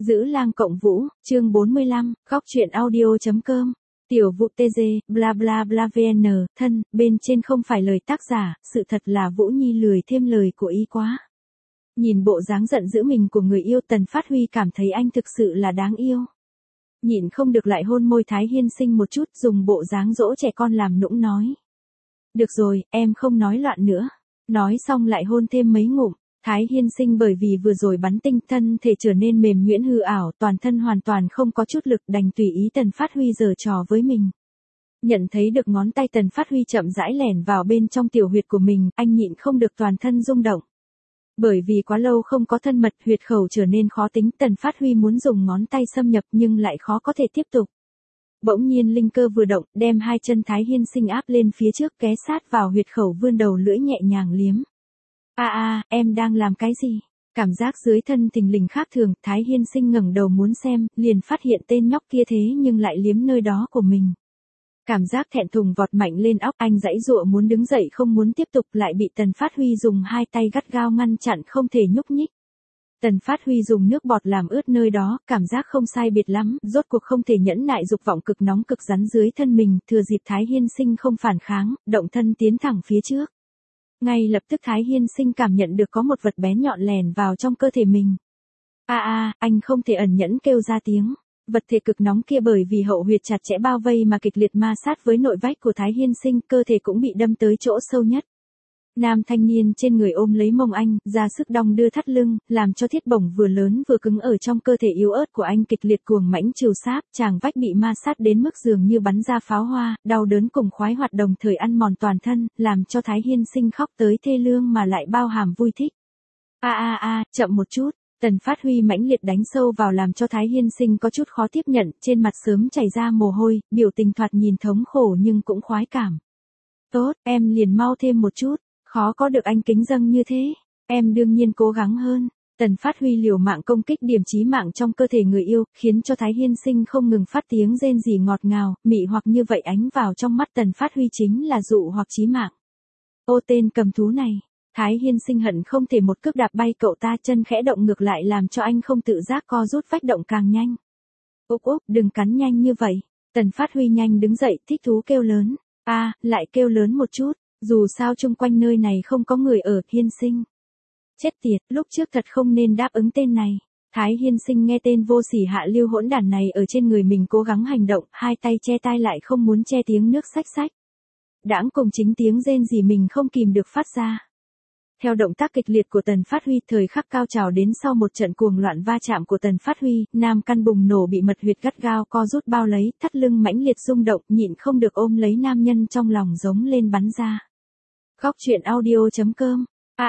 Giữ lang cộng vũ, chương 45, góc truyện audio.com. Tiểu vụ TG, bla bla bla VN, thân, bên trên không phải lời tác giả, sự thật là Vũ Nhi lười thêm lời của ý quá. Nhìn bộ dáng giận dữ mình của người yêu, Tần Phát Huy cảm thấy anh thực sự là đáng yêu. Nhịn không được lại hôn môi Thái Hiên Sinh một chút, dùng bộ dáng dỗ trẻ con làm nũng nói. Được rồi, em không nói loạn nữa. Nói xong lại hôn thêm mấy ngụm. Thái Hiên Sinh bởi vì vừa rồi bắn tinh, thân thể trở nên mềm nhuyễn hư ảo, toàn thân hoàn toàn không có chút lực, đành tùy ý Tần Phát Huy giở trò với mình. Nhận thấy được ngón tay Tần Phát Huy chậm rãi lẻn vào bên trong tiểu huyệt của mình, anh nhịn không được toàn thân rung động. Bởi vì quá lâu không có thân mật, huyệt khẩu trở nên khó tính, Tần Phát Huy muốn dùng ngón tay xâm nhập nhưng lại khó có thể tiếp tục. Bỗng nhiên linh cơ vừa động, đem hai chân Thái Hiên Sinh áp lên phía trước, ghé sát vào huyệt khẩu, vươn đầu lưỡi nhẹ nhàng liếm. Em đang làm cái gì? Cảm giác dưới thân thình lình khác thường, Thái Hiên Sinh ngẩng đầu muốn xem, liền phát hiện tên nhóc kia thế nhưng lại liếm nơi đó của mình. Cảm giác thẹn thùng vọt mạnh lên óc, anh giãy giụa muốn đứng dậy không muốn tiếp tục, lại bị Tần Phát Huy dùng hai tay gắt gao ngăn chặn không thể nhúc nhích. Tần Phát Huy dùng nước bọt làm ướt nơi đó, cảm giác không sai biệt lắm, rốt cuộc không thể nhẫn nại dục vọng cực nóng cực rắn dưới thân mình, thừa dịp Thái Hiên Sinh không phản kháng, động thân tiến thẳng phía trước. Ngay lập tức Thái Hiên Sinh cảm nhận được có một vật bén nhọn lèn vào trong cơ thể mình. Anh không thể ẩn nhẫn kêu ra tiếng. Vật thể cực nóng kia bởi vì hậu huyệt chặt chẽ bao vây mà kịch liệt ma sát với nội vách của Thái Hiên Sinh, cơ thể cũng bị đâm tới chỗ sâu nhất. Nam thanh niên trên người ôm lấy mông anh, ra sức đong đưa thắt lưng, làm cho thiết bổng vừa lớn vừa cứng ở trong cơ thể yếu ớt của anh kịch liệt cuồng mãnh trìu sáp, chàng vách bị ma sát đến mức dường như bắn ra pháo hoa, đau đớn cùng khoái hoạt đồng thời ăn mòn toàn thân, làm cho Thái Hiên Sinh khóc tới thê lương mà lại bao hàm vui thích. Chậm một chút. Tần Phát Huy mãnh liệt đánh sâu vào làm cho Thái Hiên Sinh có chút khó tiếp nhận, trên mặt sớm chảy ra mồ hôi, biểu tình thoạt nhìn thống khổ nhưng cũng khoái cảm. Tốt, em liền mau thêm một chút, khó có được anh kính dâng như thế, em đương nhiên cố gắng hơn. Tần Phát Huy liều mạng công kích điểm chí mạng trong cơ thể người yêu, khiến cho Thái Hiên Sinh không ngừng phát tiếng rên rỉ ngọt ngào, mị hoặc như vậy ánh vào trong mắt Tần Phát Huy chính là dụ hoặc chí mạng. Ô tên cầm thú này. Thái Hiên Sinh hận không thể một cước đạp bay cậu ta, chân khẽ động ngược lại làm cho anh không tự giác co rút vách động càng nhanh. Úp, đừng cắn nhanh như vậy. Tần Phát Huy nhanh đứng dậy, thích thú kêu lớn. Lại kêu lớn một chút, dù sao chung quanh nơi này không có người ở. Hiên Sinh. Chết tiệt, lúc trước thật không nên đáp ứng tên này. Thái Hiên Sinh nghe tên vô sỉ hạ lưu hỗn đản này ở trên người mình cố gắng hành động, hai tay che tai lại không muốn che tiếng nước xách xách. Đãng cùng chính tiếng rên gì mình không kìm được phát ra. Theo động tác kịch liệt của Tần Phát Huy, thời khắc cao trào đến sau một trận cuồng loạn va chạm của Tần Phát Huy, nam căn bùng nổ bị mật huyệt gắt gao co rút bao lấy, thắt lưng mãnh liệt rung động, nhịn không được ôm lấy nam nhân trong lòng giống lên bắn ra. Góc truyện audio.com.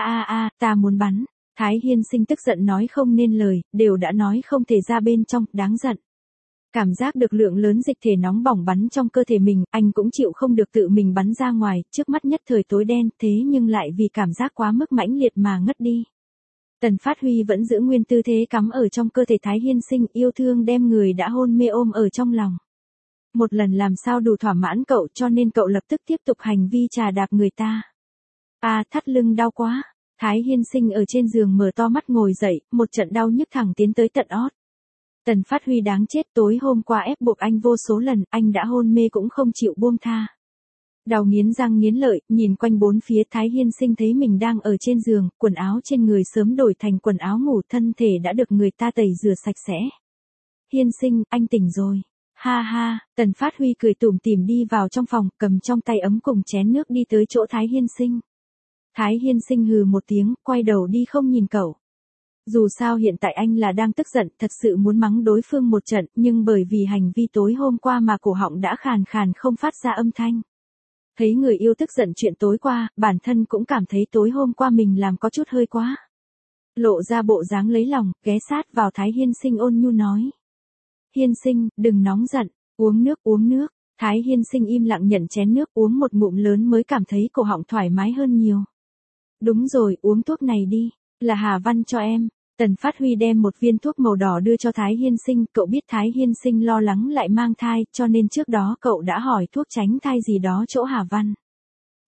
Ta muốn bắn. Thái Hiên Sinh tức giận nói không nên lời, đều đã nói không thể ra bên trong, đáng giận. Cảm giác được lượng lớn dịch thể nóng bỏng bắn trong cơ thể mình, anh cũng chịu không được tự mình bắn ra ngoài, trước mắt nhất thời tối đen, thế nhưng lại vì cảm giác quá mức mãnh liệt mà ngất đi. Tần Phát Huy vẫn giữ nguyên tư thế cắm ở trong cơ thể Thái Hiên Sinh, yêu thương đem người đã hôn mê ôm ở trong lòng. Một lần làm sao đủ thỏa mãn cậu, cho nên cậu lập tức tiếp tục hành vi chà đạp người ta. Thắt lưng đau quá. Thái Hiên Sinh ở trên giường mở to mắt ngồi dậy, một trận đau nhức thẳng tiến tới tận ót. Tần Phát Huy đáng chết, tối hôm qua ép buộc anh vô số lần, anh đã hôn mê cũng không chịu buông tha. Đau nghiến răng nghiến lợi, nhìn quanh bốn phía, Thái Hiên Sinh thấy mình đang ở trên giường, quần áo trên người sớm đổi thành quần áo ngủ, thân thể đã được người ta tẩy rửa sạch sẽ. Hiên Sinh, anh tỉnh rồi. Tần Phát Huy cười tủm tỉm đi vào trong phòng, cầm trong tay ấm cùng chén nước đi tới chỗ Thái Hiên Sinh. Thái Hiên Sinh hừ một tiếng, quay đầu đi không nhìn cậu. Dù sao hiện tại anh là đang tức giận, thật sự muốn mắng đối phương một trận, nhưng bởi vì hành vi tối hôm qua mà cổ họng đã khàn khàn không phát ra âm thanh. Thấy người yêu tức giận chuyện tối qua, bản thân cũng cảm thấy tối hôm qua mình làm có chút hơi quá. Lộ ra bộ dáng lấy lòng, ghé sát vào Thái Hiên Sinh ôn nhu nói. Hiên Sinh, đừng nóng giận, uống nước. Thái Hiên Sinh im lặng nhận chén nước, uống một ngụm lớn mới cảm thấy cổ họng thoải mái hơn nhiều. Đúng rồi, uống thuốc này đi. Là Hà Văn cho em. Tần Phát Huy đem một viên thuốc màu đỏ đưa cho Thái Hiên Sinh, cậu biết Thái Hiên Sinh lo lắng lại mang thai, cho nên trước đó cậu đã hỏi thuốc tránh thai gì đó chỗ Hà Văn.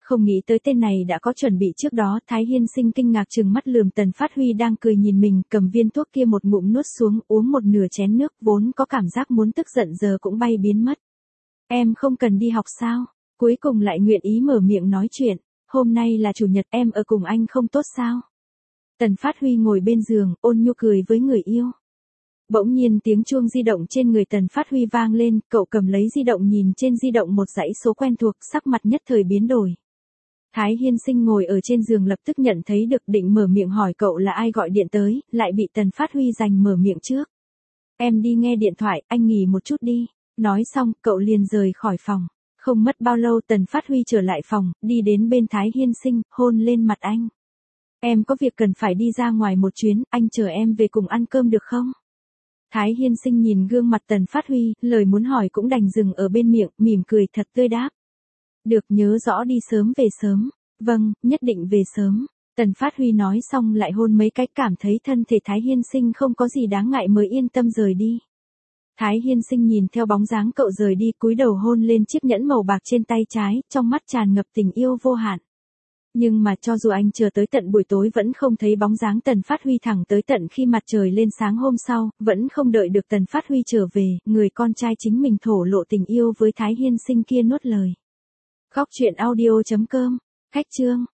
Không nghĩ tới tên này đã có chuẩn bị trước đó, Thái Hiên Sinh kinh ngạc trừng mắt lườm Tần Phát Huy đang cười nhìn mình, cầm viên thuốc kia một ngụm nuốt xuống, uống một nửa chén nước, vốn có cảm giác muốn tức giận giờ cũng bay biến mất. Em không cần đi học sao? Cuối cùng lại nguyện ý mở miệng nói chuyện, hôm nay là chủ nhật em ở cùng anh không tốt sao? Tần Phát Huy ngồi bên giường, ôn nhu cười với người yêu. Bỗng nhiên tiếng chuông di động trên người Tần Phát Huy vang lên, cậu cầm lấy di động nhìn trên di động một dãy số quen thuộc, sắc mặt nhất thời biến đổi. Thái Hiên Sinh ngồi ở trên giường lập tức nhận thấy được, định mở miệng hỏi cậu là ai gọi điện tới, lại bị Tần Phát Huy giành mở miệng trước. Em đi nghe điện thoại, anh nghỉ một chút đi. Nói xong, cậu liền rời khỏi phòng. Không mất bao lâu Tần Phát Huy trở lại phòng, đi đến bên Thái Hiên Sinh, hôn lên mặt anh. Em có việc cần phải đi ra ngoài một chuyến, anh chờ em về cùng ăn cơm được không? Thái Hiên Sinh nhìn gương mặt Tần Phát Huy, lời muốn hỏi cũng đành dừng ở bên miệng, mỉm cười thật tươi đáp. Được, nhớ rõ đi sớm về sớm. Vâng, nhất định về sớm. Tần Phát Huy nói xong lại hôn mấy cái, cảm thấy thân thể Thái Hiên Sinh không có gì đáng ngại mới yên tâm rời đi. Thái Hiên Sinh nhìn theo bóng dáng cậu rời đi, cúi đầu hôn lên chiếc nhẫn màu bạc trên tay trái, trong mắt tràn ngập tình yêu vô hạn. Nhưng mà cho dù anh chờ tới tận buổi tối vẫn không thấy bóng dáng Tần Phát Huy, thẳng tới tận khi mặt trời lên sáng hôm sau, vẫn không đợi được Tần Phát Huy trở về, người con trai chính mình thổ lộ tình yêu với Thái Hiên Sinh kia nuốt lời. Góc truyện audio.com, Khách chương.